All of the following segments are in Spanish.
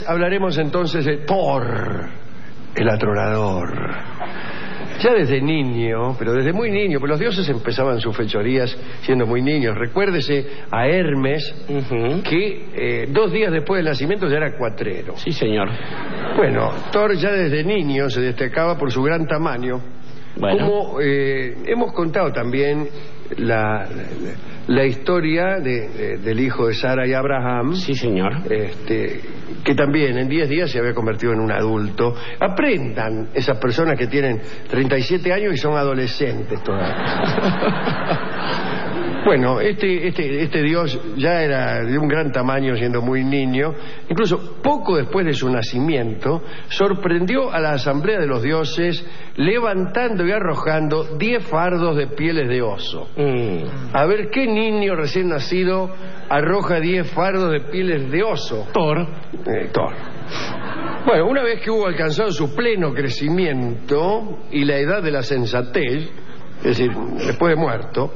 Hablaremos entonces de Thor, el atronador. Ya desde niño, pero desde muy niño, pues los dioses empezaban sus fechorías siendo muy niños. Recuérdese a Hermes, que 2 días después del nacimiento ya era cuatrero. Sí, señor. Bueno, Thor ya desde niño se destacaba por su gran tamaño. Bueno. Como hemos contado también la historia del hijo de Sara y Abraham. Sí, señor. Que también en 10 días se había convertido en un adulto. Aprendan esas personas que tienen 37 años y son adolescentes todavía. Bueno, este dios ya era de un gran tamaño siendo muy niño. Incluso poco después de su nacimiento sorprendió a la asamblea de los dioses levantando y arrojando 10 fardos de pieles de oso. A ver, ¿qué niño recién nacido arroja 10 fardos de pieles de oso? Thor. Thor. Bueno, una vez que hubo alcanzado su pleno crecimiento y la edad de la sensatez, es decir, después de muerto,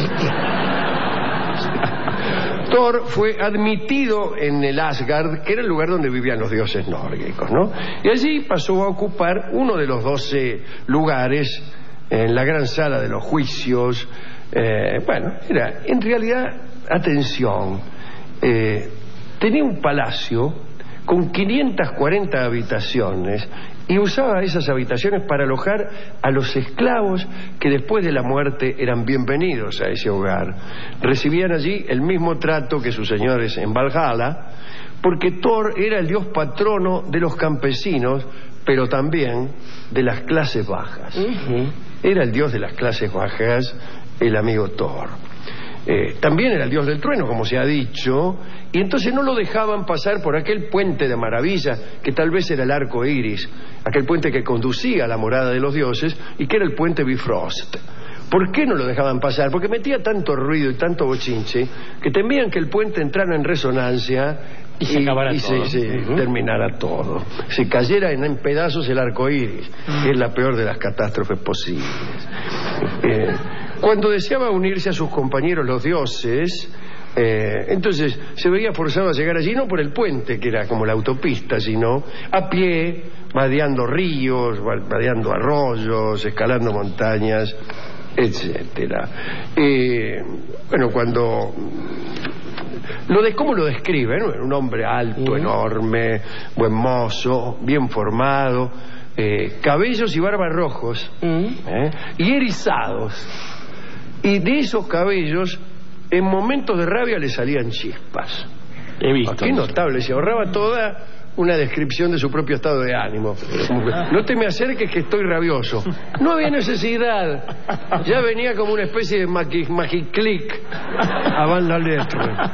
Thor fue admitido en el Asgard, que era el lugar donde vivían los dioses nórdicos, ¿no? Y allí pasó a ocupar uno de los 12 lugares en la gran sala de los juicios. Bueno, era, en realidad, atención, tenía un palacio con 540 habitaciones y usaba esas habitaciones para alojar a los esclavos que después de la muerte eran bienvenidos a ese hogar. Recibían allí el mismo trato que sus señores en Valhalla, porque Thor era el dios patrono de los campesinos, pero también de las clases bajas. Era el dios de las clases bajas, el amigo Thor. También era el dios del trueno, como se ha dicho, y entonces no lo dejaban pasar por aquel puente de maravilla que tal vez era el arco iris, aquel puente que conducía a la morada de los dioses y que era el puente Bifrost. ¿Por qué no lo dejaban pasar? Porque metía tanto ruido y tanto bochinche que temían que el puente entrara en resonancia y se acabara todo. Terminara todo. Se cayera en pedazos el arco iris, que es la peor de las catástrofes posibles. Cuando deseaba unirse a sus compañeros los dioses, entonces se veía forzado a llegar allí, no por el puente, que era como la autopista, sino a pie, vadeando ríos, vadeando arroyos, escalando montañas, etcétera. Bueno, cuando... ¿Cómo lo describe? ¿No? Era un hombre alto, enorme, buen mozo, bien formado, cabellos y barbas rojos, y erizados. Y de esos cabellos, en momentos de rabia le salían chispas. He visto. Qué notable, se ahorraba toda una descripción de su propio estado de ánimo. No te me acerques que estoy rabioso. No había necesidad. Ya venía como una especie de magiclick a banda letra.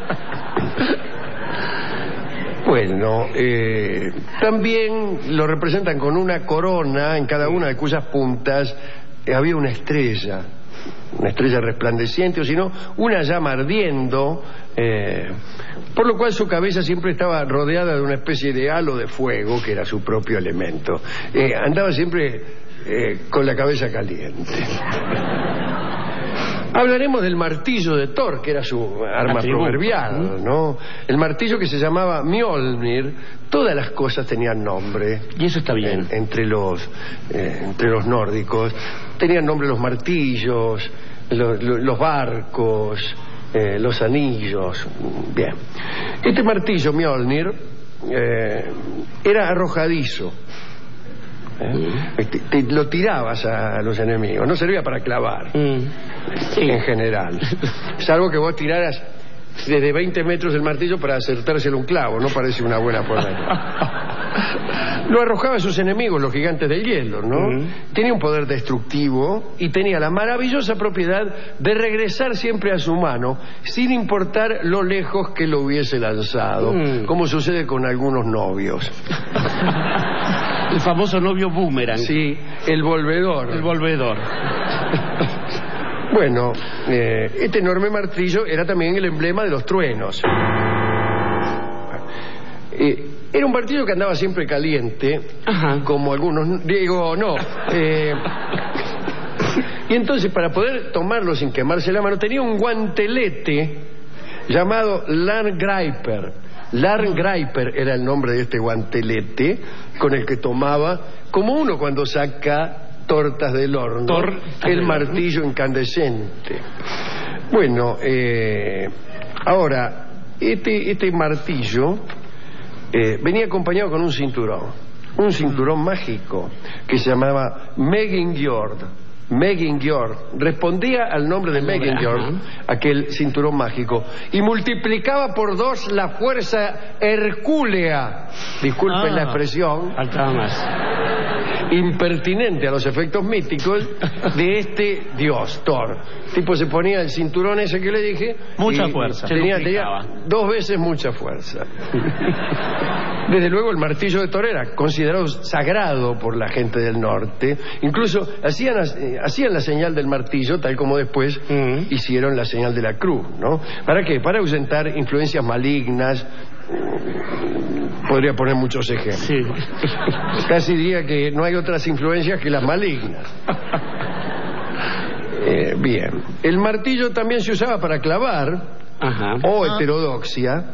Bueno, también lo representan con una corona en cada una de cuyas puntas había una estrella resplandeciente, o si no, una llama ardiendo, por lo cual su cabeza siempre estaba rodeada de una especie de halo de fuego, que era su propio elemento. Andaba siempre con la cabeza caliente. Hablaremos del martillo de Thor, que era su arma proverbial, ¿no? El martillo que se llamaba Mjolnir. Todas las cosas tenían nombre. Y eso está bien. Entre los nórdicos. Tenían nombre los martillos, los barcos, los anillos. Bien. Este martillo Mjolnir era arrojadizo. Lo tirabas a los enemigos, no servía para clavar en general, salvo que vos tiraras desde 20 metros el martillo para acertárselo un clavo. No parece una buena forma. Lo arrojaba a sus enemigos, los gigantes del hielo, ¿no? Tenía un poder destructivo y tenía la maravillosa propiedad de regresar siempre a su mano sin importar lo lejos que lo hubiese lanzado, como sucede con algunos novios. El famoso novio boomerang. Sí, el volvedor. El volvedor. Bueno, este enorme martillo era también el emblema de los truenos. Era un martillo que andaba siempre caliente, como algunos... Digo, no. Y entonces, para poder tomarlo sin quemarse la mano, tenía un guantelete llamado Landgriper, Larngreiper era el nombre de este guantelete con el que tomaba, como uno cuando saca tortas del horno, el martillo incandescente. Bueno, ahora, este martillo venía acompañado con un cinturón mágico que se llamaba Megingjord. Respondía al nombre de Megingjord, aquel cinturón mágico, y multiplicaba por 2 la fuerza hercúlea, disculpen la expresión, faltaba más, impertinente a los efectos míticos de este dios, Thor. Tipo se ponía el cinturón ese que le dije, mucha fuerza, tenía 2 veces mucha fuerza. Desde luego el martillo de Thor era considerado sagrado por la gente del norte. Incluso hacían la señal del martillo, tal como después hicieron la señal de la cruz, ¿no? ¿Para qué? Para ahuyentar influencias malignas. Podría poner muchos ejemplos. Sí. Casi diría que no hay otras influencias que las malignas. Bien. El martillo también se usaba para clavar, o heterodoxia,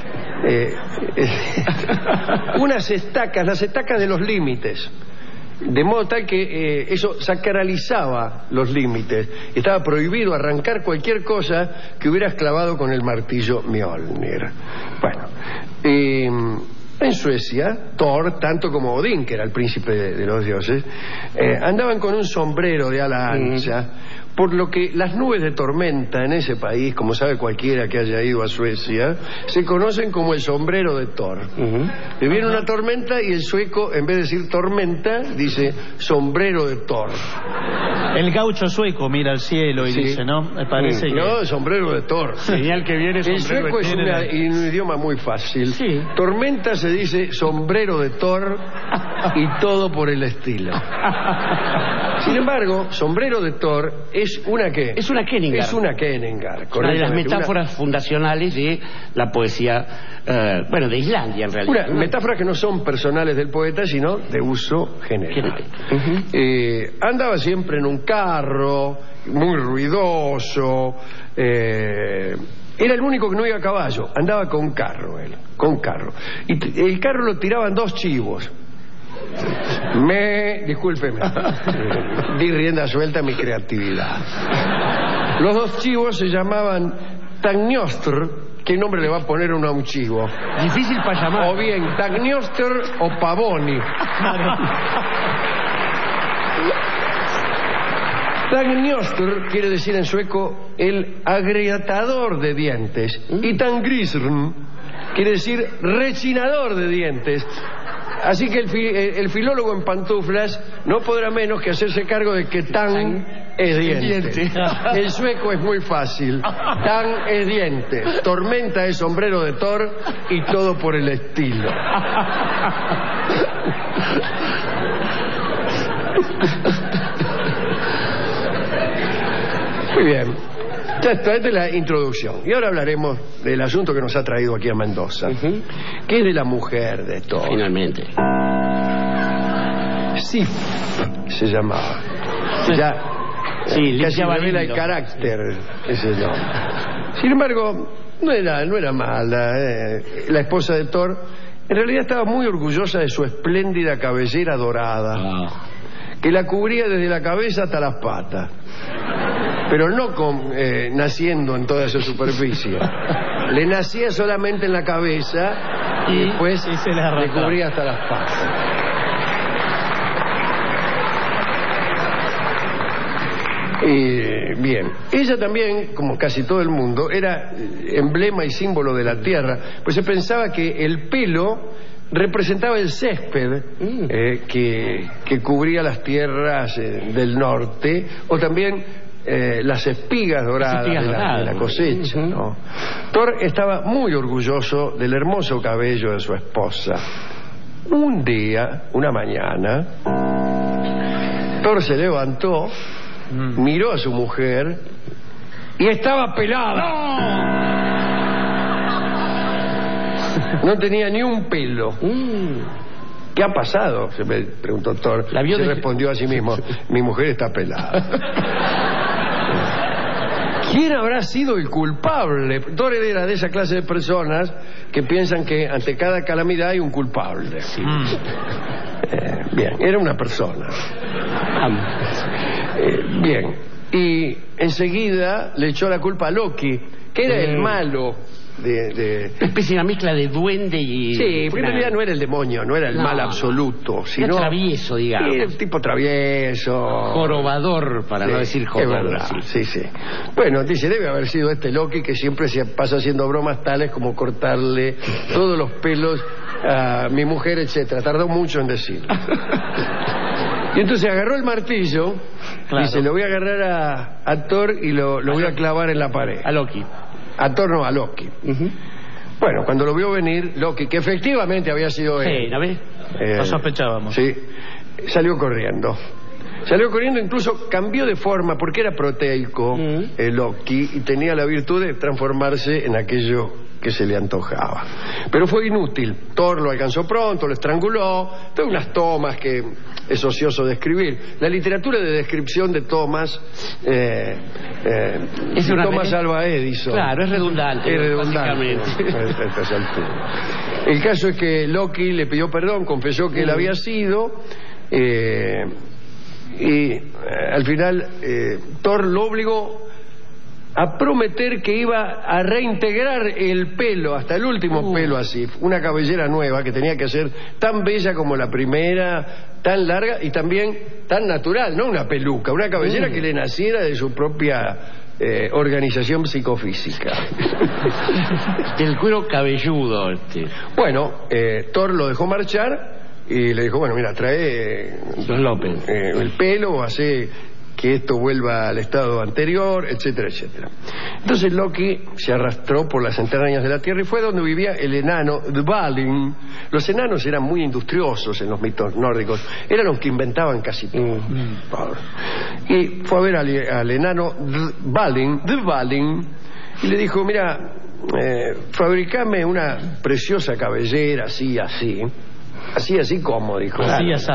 unas estacas, las estacas de los límites, de modo tal que eso sacralizaba los límites. Estaba prohibido arrancar cualquier cosa que hubieras clavado con el martillo Mjolnir. Bueno, en Suecia, Thor, tanto como Odín, que era el príncipe de los dioses, andaban con un sombrero de ala ancha, por lo que las nubes de tormenta en ese país, como sabe cualquiera que haya ido a Suecia, se conocen como el sombrero de Thor. Le viene una tormenta y el sueco, en vez de decir tormenta, dice sombrero de Thor. El gaucho sueco mira al cielo y dice, ¿no? Me parece que... No, sombrero de Thor. Señal que viene el sueco es un idioma muy fácil. Sí. Tormenta se dice sombrero de Thor y todo por el estilo. Sin embargo, sombrero de Thor es una ¿qué? Es una Kenningar. Es una Kenningar. Una de las metáforas fundacionales de la poesía, de Islandia en realidad. Metáforas que no son personales del poeta, sino de uso general. Andaba siempre en un carro, muy ruidoso. Era el único que no iba a caballo, andaba con carro él, con carro. Y el carro lo tiraban 2 chivos. Discúlpeme, di rienda suelta a mi creatividad. Los 2 chivos se llamaban Tagnostr. ¿Qué nombre le va a poner uno a un chivo? Difícil para llamar. O bien Tagnostr o Pavoni. Tagnostr quiere decir en sueco el agrietador de dientes. Y Tangrisrn quiere decir rechinador de dientes. Así que el filólogo en pantuflas no podrá menos que hacerse cargo de que Tang es diente. El sueco es muy fácil. Tang es diente. Tormenta es sombrero de Thor y todo por el estilo. Muy bien. Ya está, esta es la introducción. Y ahora hablaremos del asunto que nos ha traído aquí a Mendoza, que es de la mujer de Thor. Finalmente. Sif se llamaba. Ya casi revela el carácter ese nombre. Sin embargo, no era mala. La esposa de Thor en realidad estaba muy orgullosa de su espléndida cabellera dorada, que la cubría desde la cabeza hasta las patas. Pero no naciendo en toda su superficie. Le nacía solamente en la cabeza y después le cubría hasta las patas. Bien, ella también, como casi todo el mundo, era emblema y símbolo de la tierra, pues se pensaba que el pelo representaba el césped que cubría las tierras del norte, o también las espigas doradas de la cosecha, ¿no? Thor estaba muy orgulloso del hermoso cabello de su esposa. Un día, una mañana, Thor se levantó, miró a su mujer y estaba pelada. No tenía ni un pelo. ¿Qué ha pasado?, se me preguntó Thor. Se respondió a sí mismo: mi mujer está pelada. ¿Quién habrá sido el culpable? Thor era de esa clase de personas que piensan que ante cada calamidad hay un culpable. Sí. Bien, era una persona. Bien, y enseguida le echó la culpa a Loki, que era el malo de... Una especie de mezcla de duende y... Sí, porque en realidad no era el demonio, no era el mal absoluto, sino... Era travieso, digamos. Era un tipo travieso... Jorobador, para no decir jodor. Es verdad, sí. Bueno, dice, debe haber sido este Loki que siempre se pasa haciendo bromas tales como cortarle todos los pelos a mi mujer, etcétera. Tardó mucho en decirlo. Y entonces agarró el martillo, dice, lo voy a agarrar a Thor y lo voy a clavar en la pared. A Loki. A Thor no, a Loki. Bueno, cuando lo vio venir, Loki, que efectivamente había sido él. Sí, ¿la ves? Lo sospechábamos. Sí, salió corriendo. Incluso cambió de forma, porque era proteico, Loki, y tenía la virtud de transformarse en aquello que se le antojaba. Pero fue inútil. Thor lo alcanzó pronto, lo estranguló. Todas unas tomas que es ocioso describir. La literatura de descripción de tomas es una Thomas Alva Edison. Claro, es redundante. El caso es que Loki le pidió perdón, confesó que él había sido, y al final Thor lo obligó a prometer que iba a reintegrar el pelo, hasta el último pelo así, una cabellera nueva que tenía que ser tan bella como la primera, tan larga y también tan natural, no una peluca, una cabellera que le naciera de su propia organización psicofísica. Del cuero cabelludo. Bueno, Thor lo dejó marchar y le dijo, bueno, mira, trae el pelo, hace que esto vuelva al estado anterior, etcétera, etcétera. Entonces Loki se arrastró por las entrañas de la tierra y fue donde vivía el enano Dvalin. Los enanos eran muy industriosos en los mitos nórdicos, eran los que inventaban casi todo. Y fue a ver al enano Dvalin, y le dijo, mira, fabricame una preciosa cabellera, así como, dijo. Así.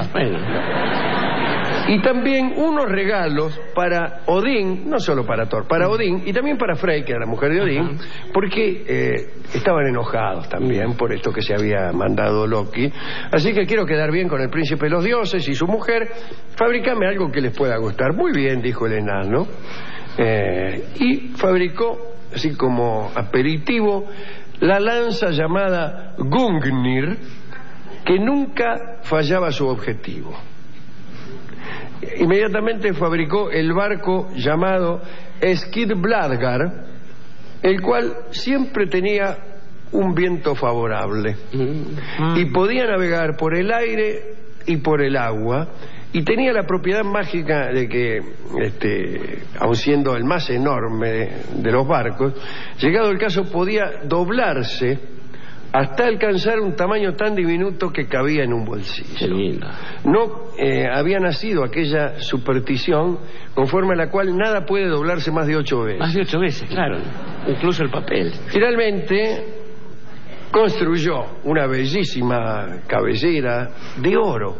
Y también unos regalos para Odín, no solo para Thor, para Odín y también para Frey, que era la mujer de Odín, porque estaban enojados también por esto que se había mandado Loki. Así que quiero quedar bien con el príncipe de los dioses y su mujer, fabricame algo que les pueda gustar. Muy bien, dijo el enano, y fabricó, así como aperitivo, la lanza llamada Gungnir, que nunca fallaba su objetivo. Inmediatamente fabricó el barco llamado Skidbladgar, el cual siempre tenía un viento favorable y podía navegar por el aire y por el agua, y tenía la propiedad mágica de que, aun siendo el más enorme de los barcos, llegado el caso podía doblarse hasta alcanzar un tamaño tan diminuto que cabía en un bolsillo. No había nacido aquella superstición conforme a la cual nada puede doblarse más de 8 veces. Más de 8 veces, claro. Incluso el papel. Finalmente construyó una bellísima cabellera de oro.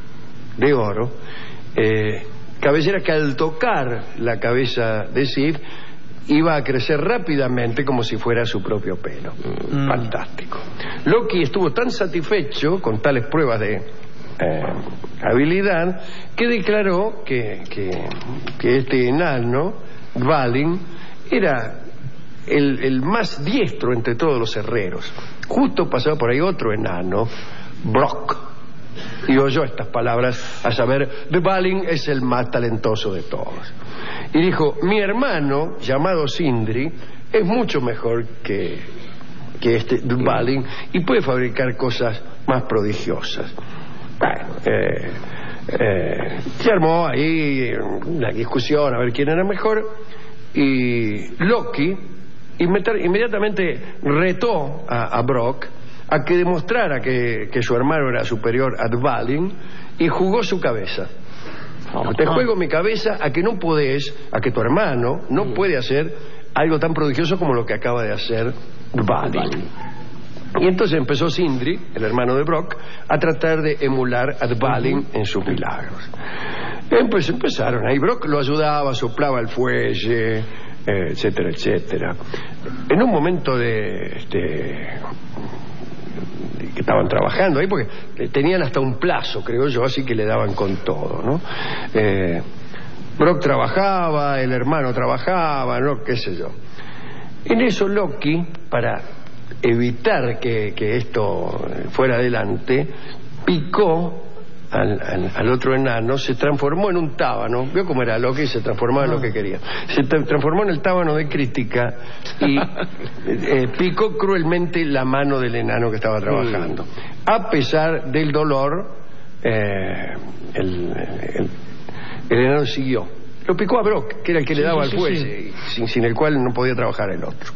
Cabellera que al tocar la cabeza de Sif iba a crecer rápidamente como si fuera su propio pelo. Fantástico. Loki estuvo tan satisfecho con tales pruebas de habilidad que declaró que este enano, Dvalin, era el más diestro entre todos los herreros. Justo pasaba por ahí otro enano, Brock, y oyó estas palabras, a saber, Dvalin es el más talentoso de todos. Y dijo, mi hermano, llamado Sindri, es mucho mejor que este Dvalin y puede fabricar cosas más prodigiosas. Bueno, se armó ahí una discusión a ver quién era mejor, y Loki inmediatamente retó a Brock a que demostrara que su hermano era superior a Dvalin, y jugó su cabeza. Te juego mi cabeza a que no podés, a que tu hermano no puede hacer algo tan prodigioso como lo que acaba de hacer Dvalin. Y entonces empezó Sindri, el hermano de Brock, a tratar de emular a Dvalin en sus milagros. Empezaron ahí, Brock lo ayudaba, soplaba el fuelle, etcétera, etcétera. En un momento que estaban trabajando ahí, porque tenían hasta un plazo, creo yo, así que le daban con todo, ¿no? Brock trabajaba, el hermano trabajaba, ¿no? Qué sé yo. En eso Loki, para evitar que esto fuera adelante, picó al otro enano, se transformó en un tábano. Vio cómo era Loki, se transformaba en lo que quería. Se transformó en el tábano de Crítica y picó cruelmente la mano del enano que estaba trabajando. A pesar del dolor, el enano siguió. Lo picó a Brock, que era el que le daba al fuelle, sin el cual no podía trabajar el otro.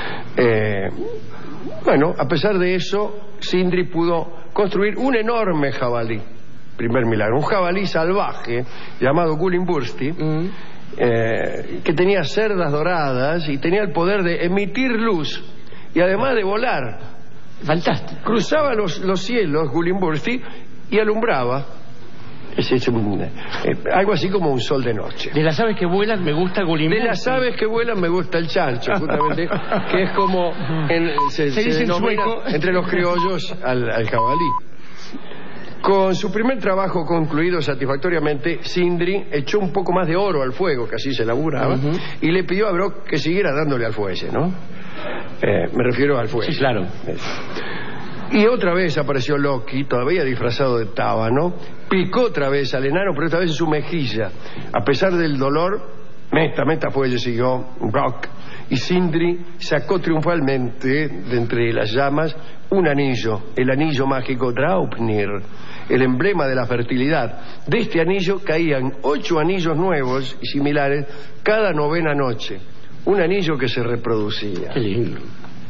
Bueno, a pesar de eso, Sindri pudo construir un enorme jabalí. Primer milagro. Un jabalí salvaje llamado Gullinbursti, que tenía cerdas doradas y tenía el poder de emitir luz y además de volar. Fantástico. Cruzaba los cielos, Gullinbursti, y alumbraba. Es algo así como un sol de noche. De las aves que vuelan me gusta Gullinbursti. De las aves que vuelan me gusta el chancho, justamente, que es como se dice denomina en sueco entre los criollos al jabalí. Con su primer trabajo concluido satisfactoriamente, Sindri echó un poco más de oro al fuego, que así se laburaba, y le pidió a Brock que siguiera dándole al fuelle, ¿no? Me refiero al fuelle. Sí, claro. Y otra vez apareció Loki, todavía disfrazado de tábano, picó otra vez al enano, pero esta vez en su mejilla. A pesar del dolor, meta fuelle, siguió Brock, y Sindri sacó triunfalmente de entre las llamas un anillo, el anillo mágico Draupnir, el emblema de la fertilidad. De este anillo caían 8 anillos nuevos y similares cada 9ª noche. Un anillo que se reproducía. Qué lindo.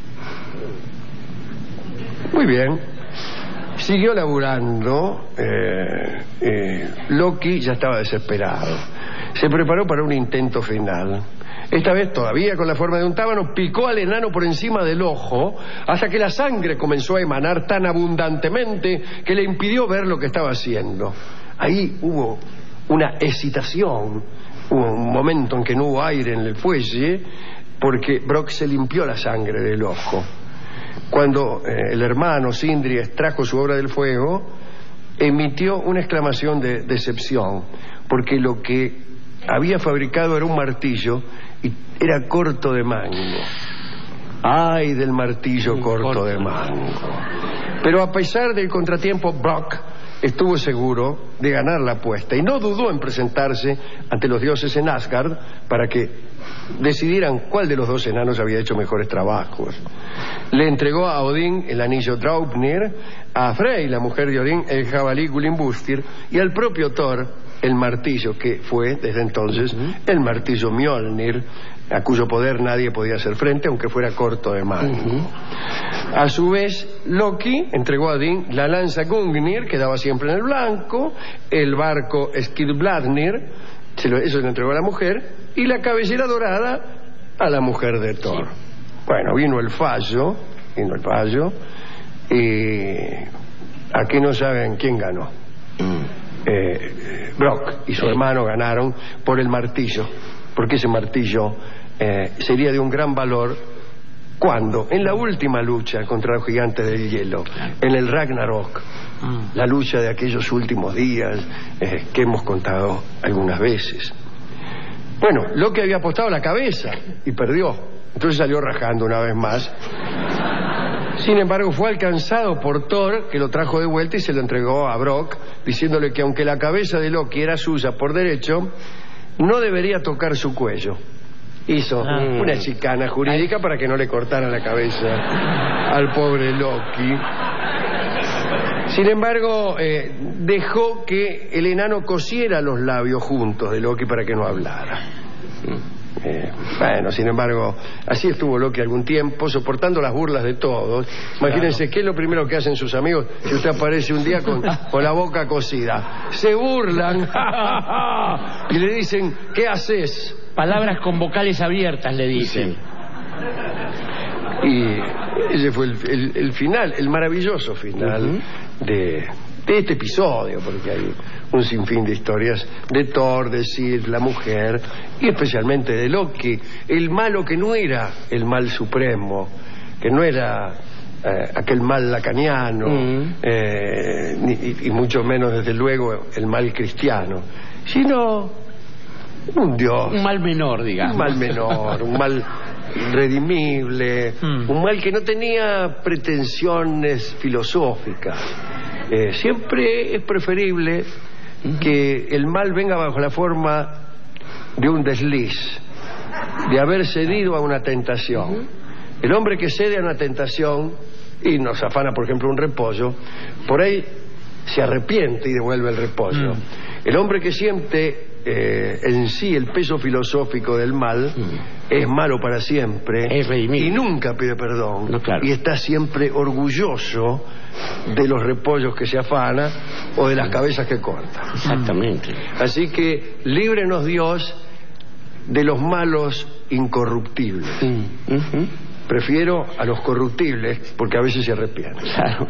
Muy bien. Siguió laburando. Loki ya estaba desesperado. Se preparó para un intento final. Esta vez, todavía con la forma de un tábano, picó al enano por encima del ojo hasta que la sangre comenzó a emanar tan abundantemente que le impidió ver lo que estaba haciendo. Ahí hubo una excitación, hubo un momento en que no hubo aire en el fuelle porque Brock se limpió la sangre del ojo. Cuando el hermano Sindri extrajo su obra del fuego, emitió una exclamación de decepción, porque lo que había fabricado era un martillo y era corto de mango. ¡Ay del martillo corto de mango! Pero a pesar del contratiempo, Brock estuvo seguro de ganar la apuesta y no dudó en presentarse ante los dioses en Asgard para que decidieran cuál de los 2 enanos había hecho mejores trabajos. Le entregó a Odín el anillo Draupnir, a Frey, la mujer de Odín, el jabalí Gullinbursti, y al propio Thor el martillo, que fue desde entonces el martillo Mjolnir, a cuyo poder nadie podía hacer frente, aunque fuera corto de mango. A su vez, Loki entregó a Odín la lanza Gungnir, que daba siempre en el blanco, el barco Skidbladnir, eso le entregó a la mujer, y la cabellera dorada a la mujer de Thor. Sí. Bueno, vino el fallo, y aquí no saben quién ganó. Brock y su hermano ganaron por el martillo, porque ese martillo sería de un gran valor cuando, en la última lucha contra los gigantes del hielo, en el Ragnarok, la lucha de aquellos últimos días que hemos contado algunas veces. Bueno, Loki había apostado la cabeza y perdió, entonces salió rajando una vez más. Sin embargo, fue alcanzado por Thor, que lo trajo de vuelta y se lo entregó a Brock, diciéndole que aunque la cabeza de Loki era suya por derecho, no debería tocar su cuello. Hizo una chicana jurídica para que no le cortaran la cabeza al pobre Loki. Sin embargo, dejó que el enano cosiera los labios juntos de Loki para que no hablara. Bueno, sin embargo, así estuvo Loki algún tiempo, soportando las burlas de todos. Imagínense, ¿qué es lo primero que hacen sus amigos si usted aparece un día con la boca cosida? Se burlan y le dicen, ¿qué haces? Palabras con vocales abiertas, le dicen. Sí. Y ese fue el final, el maravilloso final de de este episodio, porque hay un sinfín de historias de Thor, de Sif, la mujer, y especialmente de Loki, el malo que no era el mal supremo, que no era aquel mal lacaniano, y mucho menos, desde luego, el mal cristiano, sino un dios. Un mal menor, digamos. Un mal menor, un mal redimible, un mal que no tenía pretensiones filosóficas. Siempre es preferible que el mal venga bajo la forma de un desliz, de haber cedido a una tentación. El hombre que cede a una tentación y nos afana, por ejemplo, un repollo, por ahí se arrepiente y devuelve el repollo. El hombre que siente en sí el peso filosófico del mal es malo para siempre y nunca pide perdón, y está siempre orgulloso de los repollos que se afana o de las cabezas que corta. Exactamente. Así que líbrenos Dios de los malos incorruptibles. Prefiero a los corruptibles porque a veces se arrepienten. Claro.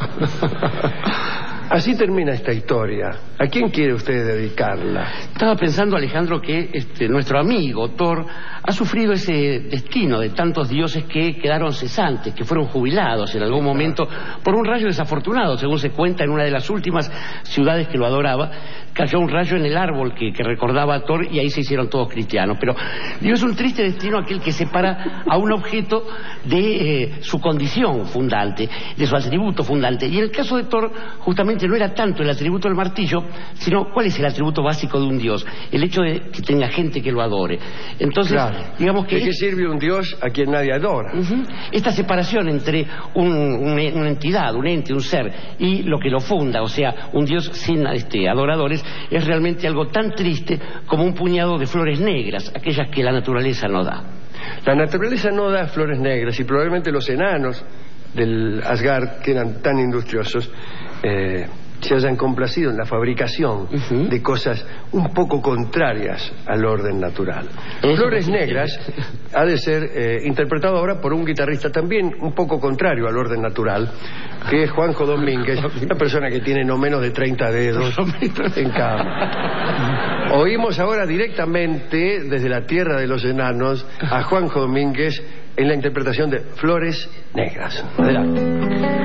Así termina esta historia. ¿A quién quiere usted dedicarla? Estaba pensando, Alejandro, que nuestro amigo Thor ha sufrido ese destino de tantos dioses que quedaron cesantes, que fueron jubilados en algún momento por un rayo desafortunado. Según se cuenta, en una de las últimas ciudades que lo adoraba, cayó un rayo en el árbol que recordaba a Thor, y ahí se hicieron todos cristianos. Pero digo, es un triste destino aquel que separa a un objeto de su condición fundante, de su atributo fundante. Y en el caso de Thor, justamente no era tanto el atributo del martillo, sino cuál es el atributo básico de un dios: el hecho de que tenga gente que lo adore. Entonces, digamos que... ¿De qué sirve un dios a quien nadie adora? Esta separación entre una entidad, un ente, un ser, y lo que lo funda, o sea, un dios sin adoradores, es realmente algo tan triste como un puñado de flores negras, aquellas que la naturaleza no da. La naturaleza no da flores negras, y probablemente los enanos del Asgard, que eran tan industriosos, se hayan complacido en la fabricación de cosas un poco contrarias al orden natural. Flores Negras ha de ser interpretado ahora por un guitarrista también un poco contrario al orden natural, que es Juanjo Domínguez, una persona que tiene no menos de 30 dedos en cada mano. Oímos ahora directamente desde la tierra de los enanos a Juanjo Domínguez en la interpretación de Flores Negras. Adelante.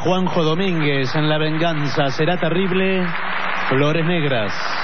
Juanjo Domínguez en La venganza será terrible. Flores negras.